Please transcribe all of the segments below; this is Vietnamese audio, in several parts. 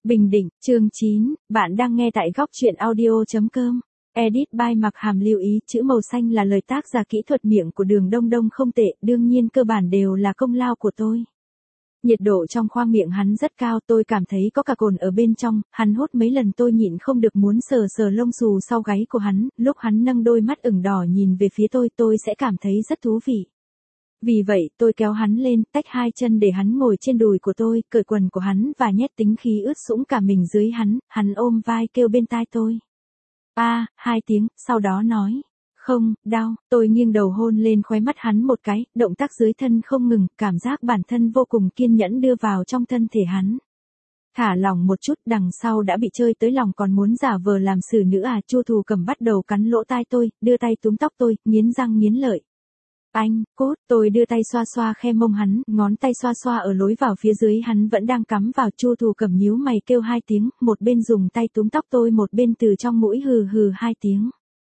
Bình Định, chương 9, bạn đang nghe tại góc truyện audio.com. Edit by Mặc Hàm lưu ý chữ màu xanh là lời tác giả kỹ thuật miệng của Đường Đông Đông không tệ, đương nhiên cơ bản đều là công lao của tôi. Nhiệt độ trong khoang miệng hắn rất cao, tôi cảm thấy có cả cồn ở bên trong, hắn hốt mấy lần tôi nhịn không được muốn sờ sờ lông xù sau gáy của hắn, lúc hắn nâng đôi mắt ửng đỏ nhìn về phía tôi sẽ cảm thấy rất thú vị. Vì vậy tôi kéo hắn lên, tách hai chân để hắn ngồi trên đùi của tôi, cởi quần của hắn và nhét tính khí ướt sũng cả mình dưới hắn ôm vai kêu bên tai tôi. Hai tiếng, sau đó nói, không, đau, tôi nghiêng đầu hôn lên khóe mắt hắn một cái, động tác dưới thân không ngừng, cảm giác bản thân vô cùng kiên nhẫn đưa vào trong thân thể hắn. Thả lòng một chút, đằng sau đã bị chơi tới lòng còn muốn giả vờ làm xử nữ à, Chu Thù Cầm bắt đầu cắn lỗ tai tôi, đưa tay túm tóc tôi, nghiến răng nghiến lợi. Anh, cốt, tôi đưa tay xoa xoa khe mông hắn, ngón tay xoa xoa ở lối vào phía dưới hắn vẫn đang cắm vào. Chu Thù Cầm nhíu mày kêu hai tiếng, một bên dùng tay túm tóc tôi một bên từ trong mũi hừ hừ hai tiếng.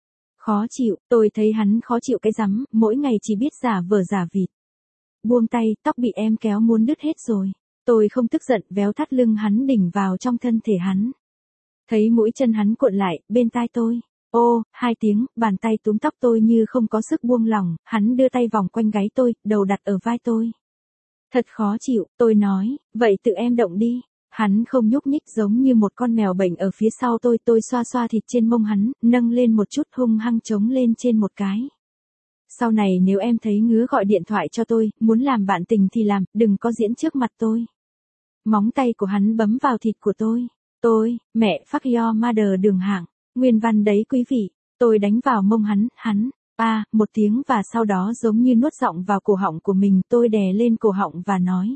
Khó chịu, tôi thấy hắn khó chịu cái rắm, mỗi ngày chỉ biết giả vờ giả vịt. Buông tay, tóc bị em kéo muốn đứt hết rồi. Tôi không tức giận, véo thắt lưng hắn đỉnh vào trong thân thể hắn. Thấy mũi chân hắn cuộn lại, bên tai tôi. Hai tiếng, bàn tay túm tóc tôi như không có sức buông lỏng, hắn đưa tay vòng quanh gáy tôi, đầu đặt ở vai tôi. Thật khó chịu, tôi nói, vậy tự em động đi. Hắn không nhúc nhích giống như một con mèo bệnh ở phía sau tôi xoa xoa thịt trên mông hắn, nâng lên một chút hung hăng chống lên trên một cái. Sau này nếu em thấy ngứa gọi điện thoại cho tôi, muốn làm bạn tình thì làm, đừng có diễn trước mặt tôi. Móng tay của hắn bấm vào thịt của tôi, mẹ fuck your mother Đường Hạng. Nguyên văn đấy quý vị, tôi đánh vào mông hắn, một tiếng và sau đó giống như nuốt giọng vào cổ họng của mình, tôi đè lên cổ họng và nói.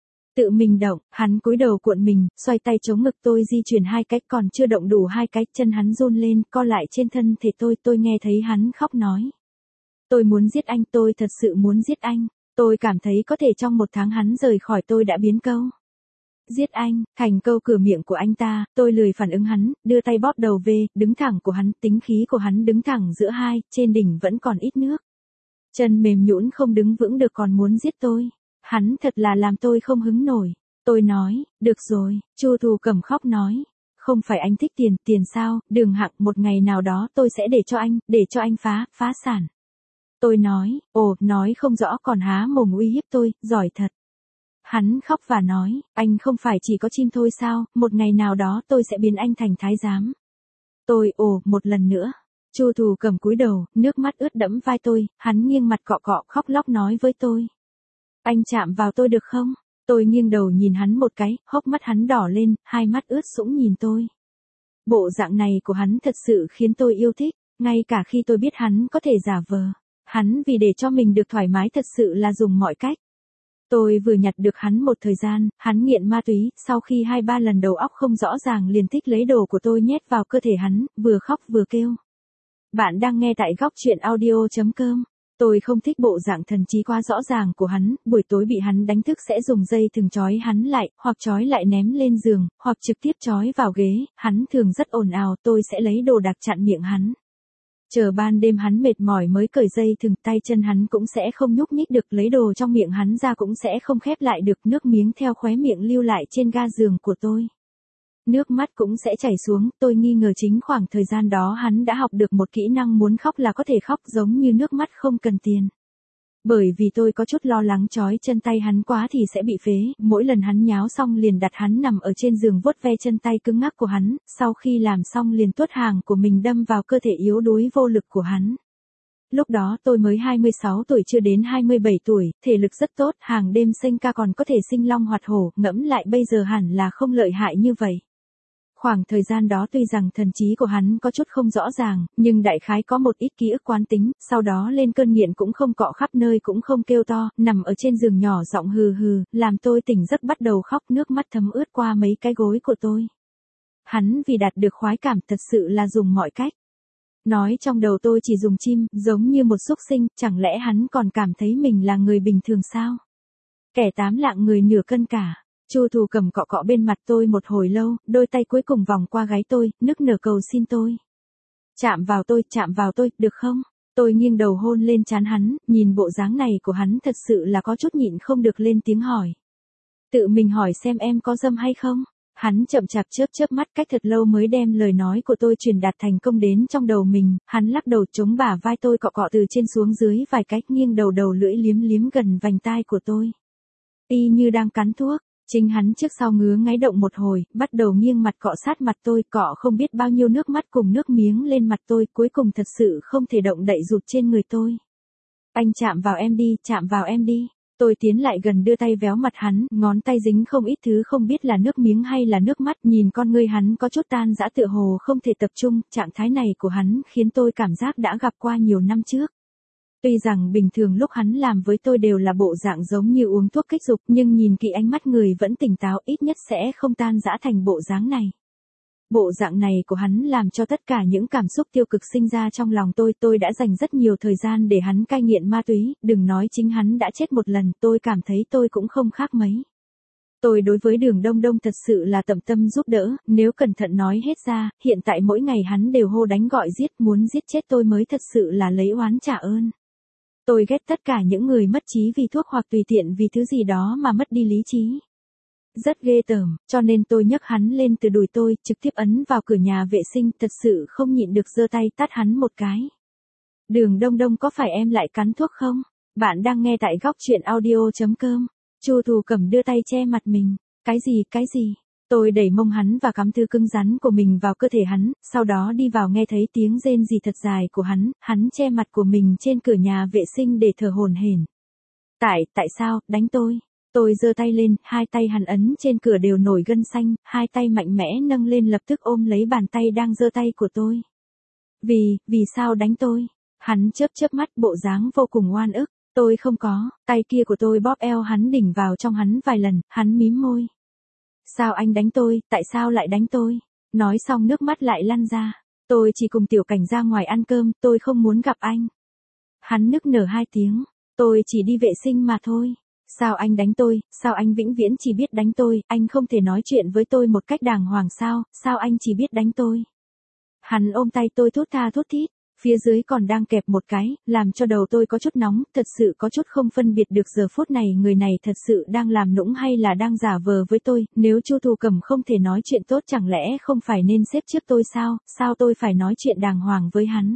Tự mình động, hắn cúi đầu cuộn mình, xoay tay chống ngực tôi di chuyển hai cách còn chưa động đủ hai cách, chân hắn run lên, co lại trên thân thể tôi nghe thấy hắn khóc nói. Tôi muốn giết anh, tôi thật sự muốn giết anh, tôi cảm thấy có thể trong một tháng hắn rời khỏi tôi đã biến câu. Giết anh, thành câu cửa miệng của anh ta, tôi lười phản ứng hắn, đưa tay bóp đầu về, đứng thẳng của hắn, tính khí của hắn đứng thẳng giữa hai, trên đỉnh vẫn còn ít nước. Chân mềm nhũn không đứng vững được còn muốn giết tôi. Hắn thật là làm tôi không hứng nổi. Tôi nói, được rồi, Chu Thù Cầm khóc nói. Không phải anh thích tiền sao, Đường Hạng, một ngày nào đó tôi sẽ để cho anh phá sản. Tôi nói, nói không rõ còn há mồm uy hiếp tôi, giỏi thật. Hắn khóc và nói, anh không phải chỉ có chim thôi sao, một ngày nào đó tôi sẽ biến anh thành thái giám. Tôi, một lần nữa. Chu Thù Cầm cúi đầu, nước mắt ướt đẫm vai tôi, hắn nghiêng mặt cọ cọ khóc lóc nói với tôi. Anh chạm vào tôi được không? Tôi nghiêng đầu nhìn hắn một cái, hốc mắt hắn đỏ lên, hai mắt ướt sũng nhìn tôi. Bộ dạng này của hắn thật sự khiến tôi yêu thích, ngay cả khi tôi biết hắn có thể giả vờ. Hắn vì để cho mình được thoải mái thật sự là dùng mọi cách. Tôi vừa nhặt được hắn một thời gian, hắn nghiện ma túy, sau khi 2-3 lần đầu óc không rõ ràng liền thích lấy đồ của tôi nhét vào cơ thể hắn, vừa khóc vừa kêu. Bạn đang nghe tại góc truyện audio.com. Tôi không thích bộ dạng thần trí quá rõ ràng của hắn, buổi tối bị hắn đánh thức sẽ dùng dây thừng trói hắn lại, hoặc trói lại ném lên giường, hoặc trực tiếp trói vào ghế, hắn thường rất ồn ào, tôi sẽ lấy đồ đặc chặn miệng hắn. Chờ ban đêm hắn mệt mỏi mới cởi dây thừng, tay chân hắn cũng sẽ không nhúc nhích được, lấy đồ trong miệng hắn ra cũng sẽ không khép lại được, nước miếng theo khóe miệng lưu lại trên ga giường của tôi. Nước mắt cũng sẽ chảy xuống, tôi nghi ngờ chính khoảng thời gian đó hắn đã học được một kỹ năng muốn khóc là có thể khóc giống như nước mắt không cần tiền. Bởi vì tôi có chút lo lắng trói chân tay hắn quá thì sẽ bị phế, mỗi lần hắn nháo xong liền đặt hắn nằm ở trên giường vuốt ve chân tay cứng ngắc của hắn, sau khi làm xong liền tuốt hàng của mình đâm vào cơ thể yếu đuối vô lực của hắn. Lúc đó tôi mới 26 tuổi chưa đến 27 tuổi, thể lực rất tốt, hàng đêm sinh ca còn có thể sinh long hoạt hổ, ngẫm lại bây giờ hẳn là không lợi hại như vậy. Khoảng thời gian đó tuy rằng thần trí của hắn có chút không rõ ràng, nhưng đại khái có một ít ký ức quán tính, sau đó lên cơn nghiện cũng không cọ khắp nơi cũng không kêu to, nằm ở trên giường nhỏ giọng hừ hừ, làm tôi tỉnh giấc bắt đầu khóc, nước mắt thấm ướt qua mấy cái gối của tôi. Hắn vì đạt được khoái cảm thật sự là dùng mọi cách. Nói trong đầu tôi chỉ dùng chim, giống như một súc sinh, chẳng lẽ hắn còn cảm thấy mình là người bình thường sao? Kẻ 8 lạng người nửa cân cả. Chu Thù Cầm cọ cọ bên mặt tôi một hồi lâu, đôi tay cuối cùng vòng qua gáy tôi, nức nở cầu xin tôi. Chạm vào tôi, được không? Tôi nghiêng đầu hôn lên trán hắn, nhìn bộ dáng này của hắn thật sự là có chút nhịn không được lên tiếng hỏi. Tự mình hỏi xem em có dâm hay không? Hắn chậm chạp chớp chớp mắt cách thật lâu mới đem lời nói của tôi truyền đạt thành công đến trong đầu mình, hắn lắc đầu chống bả vai tôi cọ cọ từ trên xuống dưới vài cách nghiêng đầu đầu lưỡi liếm liếm gần vành tai của tôi. Y như đang cắn thuốc, chính hắn trước sau ngứa ngáy động một hồi, bắt đầu nghiêng mặt cọ sát mặt tôi, cọ không biết bao nhiêu nước mắt cùng nước miếng lên mặt tôi, cuối cùng thật sự không thể động đậy rụt trên người tôi. Anh chạm vào em đi, chạm vào em đi. Tôi tiến lại gần đưa tay véo mặt hắn, ngón tay dính không ít thứ không biết là nước miếng hay là nước mắt, nhìn con ngươi hắn có chút tan rã tựa hồ không thể tập trung, trạng thái này của hắn khiến tôi cảm giác đã gặp qua nhiều năm trước. Tuy rằng bình thường lúc hắn làm với tôi đều là bộ dạng giống như uống thuốc kích dục, nhưng nhìn kỹ ánh mắt người vẫn tỉnh táo, ít nhất sẽ không tan rã thành bộ dáng này. Bộ dạng này của hắn làm cho tất cả những cảm xúc tiêu cực sinh ra trong lòng tôi đã dành rất nhiều thời gian để hắn cai nghiện ma túy, đừng nói chính hắn đã chết một lần, tôi cảm thấy tôi cũng không khác mấy. Tôi đối với Đường Đông Đông thật sự là tận tâm giúp đỡ, nếu cẩn thận nói hết ra, hiện tại mỗi ngày hắn đều hô đánh gọi giết, muốn giết chết tôi mới thật sự là lấy oán trả ơn. Tôi ghét tất cả những người mất trí vì thuốc hoặc tùy tiện vì thứ gì đó mà mất đi lý trí. Rất ghê tởm, cho nên tôi nhấc hắn lên từ đùi tôi, trực tiếp ấn vào cửa nhà vệ sinh, thật sự không nhịn được giơ tay tát hắn một cái. Đường Đông Đông, có phải em lại cắn thuốc không? Bạn đang nghe tại góc truyện audio.com. Chu Thù Cẩm đưa tay che mặt mình. Cái gì? Tôi đẩy mông hắn và cắm thứ cứng rắn của mình vào cơ thể hắn, sau đó đi vào nghe thấy tiếng rên rỉ thật dài của hắn che mặt của mình trên cửa nhà vệ sinh để thở hổn hển. Tại sao, đánh tôi? Tôi giơ tay lên, hai tay hắn ấn trên cửa đều nổi gân xanh, hai tay mạnh mẽ nâng lên lập tức ôm lấy bàn tay đang giơ tay của tôi. Vì sao đánh tôi? Hắn chớp mắt bộ dáng vô cùng oan ức, tôi không có, tay kia của tôi bóp eo hắn đỉnh vào trong hắn vài lần, hắn mím môi. Sao anh đánh tôi, tại sao lại đánh tôi? Nói xong nước mắt lại lăn ra, tôi chỉ cùng Tiểu Cảnh ra ngoài ăn cơm, tôi không muốn gặp anh. Hắn nức nở 2 tiếng, tôi chỉ đi vệ sinh mà thôi. Sao anh đánh tôi, sao anh vĩnh viễn chỉ biết đánh tôi, anh không thể nói chuyện với tôi một cách đàng hoàng sao anh chỉ biết đánh tôi. Hắn ôm tay tôi thốt tha thốt thít, phía dưới còn đang kẹp một cái, làm cho đầu tôi có chút nóng, thật sự có chút không phân biệt được giờ phút này người này thật sự đang làm nũng hay là đang giả vờ với tôi, nếu Chu Thù Cẩm không thể nói chuyện tốt chẳng lẽ không phải nên xếp trước tôi sao tôi phải nói chuyện đàng hoàng với hắn.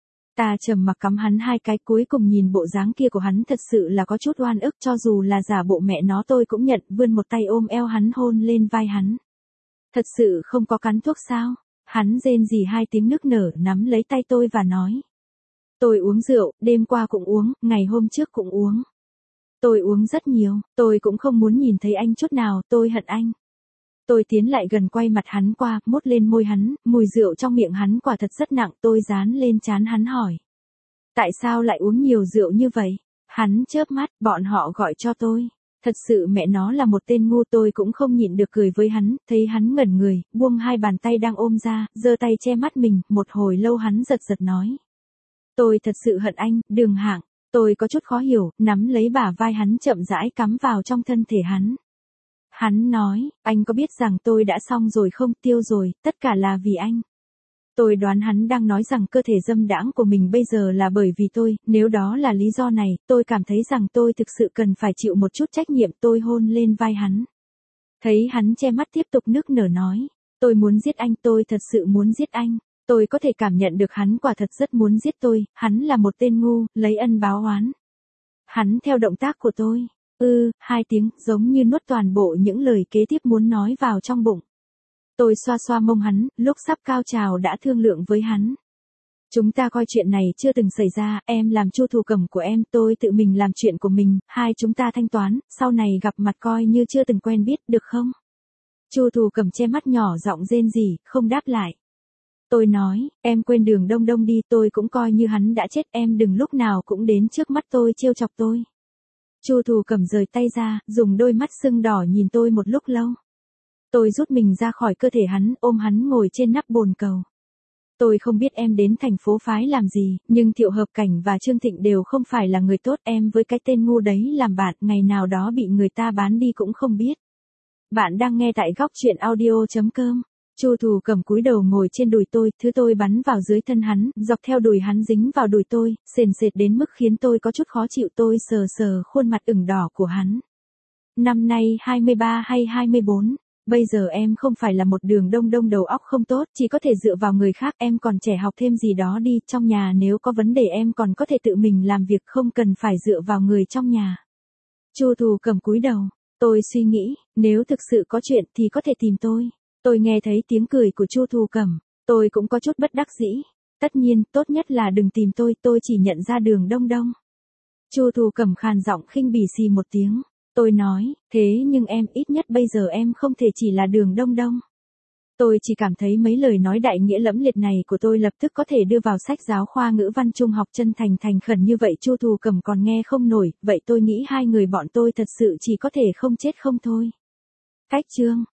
Ta trầm mặc cắm hắn 2 cái, cuối cùng nhìn bộ dáng kia của hắn thật sự là có chút oan ức, cho dù là giả bộ mẹ nó tôi cũng nhận, vươn một tay ôm eo hắn hôn lên vai hắn. Thật sự không có cắn thuốc sao? Hắn rên rỉ 2 tiếng nức nở, nắm lấy tay tôi và nói. Tôi uống rượu, đêm qua cũng uống, ngày hôm trước cũng uống. Tôi uống rất nhiều, tôi cũng không muốn nhìn thấy anh chút nào, tôi hận anh. Tôi tiến lại gần quay mặt hắn qua, mốt lên môi hắn, mùi rượu trong miệng hắn quả thật rất nặng, tôi dán lên trán hắn hỏi. Tại sao lại uống nhiều rượu như vậy? Hắn chớp mắt, bọn họ gọi cho tôi. Thật sự mẹ nó là một tên ngu, tôi cũng không nhịn được cười với hắn, thấy hắn ngẩn người, buông 2 bàn tay đang ôm ra, giơ tay che mắt mình, một hồi lâu hắn giật nói. Tôi thật sự hận anh, Đường Hạng, tôi có chút khó hiểu, nắm lấy bả vai hắn chậm rãi cắm vào trong thân thể hắn. Hắn nói, anh có biết rằng tôi đã xong rồi không, tiêu rồi, tất cả là vì anh. Tôi đoán hắn đang nói rằng cơ thể dâm đãng của mình bây giờ là bởi vì tôi, nếu đó là lý do này, tôi cảm thấy rằng tôi thực sự cần phải chịu một chút trách nhiệm, tôi hôn lên vai hắn. Thấy hắn che mắt tiếp tục nức nở nói, tôi muốn giết anh, tôi thật sự muốn giết anh. Tôi có thể cảm nhận được hắn quả thật rất muốn giết tôi, hắn là một tên ngu, lấy ân báo oán. Hắn theo động tác của tôi. 2 tiếng, giống như nuốt toàn bộ những lời kế tiếp muốn nói vào trong bụng. Tôi xoa xoa mông hắn, lúc sắp cao trào đã thương lượng với hắn. Chúng ta coi chuyện này chưa từng xảy ra, em làm Chu Thù Cẩm của em, tôi tự mình làm chuyện của mình, hai chúng ta thanh toán, sau này gặp mặt coi như chưa từng quen biết, được không? Chu Thù Cẩm che mắt nhỏ giọng rên rỉ, không đáp lại. Tôi nói, em quên Đường Đông Đông đi, tôi cũng coi như hắn đã chết, em đừng lúc nào cũng đến trước mắt tôi trêu chọc tôi. Chu Thù Cẩm rời tay ra, dùng đôi mắt sưng đỏ nhìn tôi một lúc lâu. Tôi rút mình ra khỏi cơ thể hắn, ôm hắn ngồi trên nắp bồn cầu. Tôi không biết em đến thành phố phái làm gì, nhưng Thiệu Hợp Cảnh và Trương Thịnh đều không phải là người tốt, em với cái tên ngu đấy làm bạn, ngày nào đó bị người ta bán đi cũng không biết. Bạn đang nghe tại góc truyện audio.com. Chu Thù Cẩm cúi đầu ngồi trên đùi tôi, thứ tôi bắn vào dưới thân hắn, dọc theo đùi hắn dính vào đùi tôi, sền sệt đến mức khiến tôi có chút khó chịu. Tôi sờ sờ khuôn mặt ửng đỏ của hắn. Năm nay 23 hay 24, Bây giờ em không phải là một Đường Đông Đông đầu óc không tốt, chỉ có thể dựa vào người khác, em còn trẻ, học thêm gì đó đi, trong nhà nếu có vấn đề em còn có thể tự mình làm việc, không cần phải dựa vào người trong nhà. Chu Thù Cầm cúi đầu, tôi suy nghĩ, nếu thực sự có chuyện thì có thể tìm tôi. Tôi nghe thấy tiếng cười của Chu Thù Cầm, tôi cũng có chút bất đắc dĩ. Tất nhiên, tốt nhất là đừng tìm tôi chỉ nhận ra Đường Đông Đông. Chu Thù Cầm khàn giọng khinh bỉ xì một tiếng. Tôi nói, thế nhưng em, ít nhất bây giờ em không thể chỉ là Đường Đông Đông. Tôi chỉ cảm thấy mấy lời nói đại nghĩa lẫm liệt này của tôi lập tức có thể đưa vào sách giáo khoa ngữ văn trung học, chân thành thành khẩn như vậy Chu Thù Cầm còn nghe không nổi, vậy tôi nghĩ hai người bọn tôi thật sự chỉ có thể không chết không thôi. Cách chương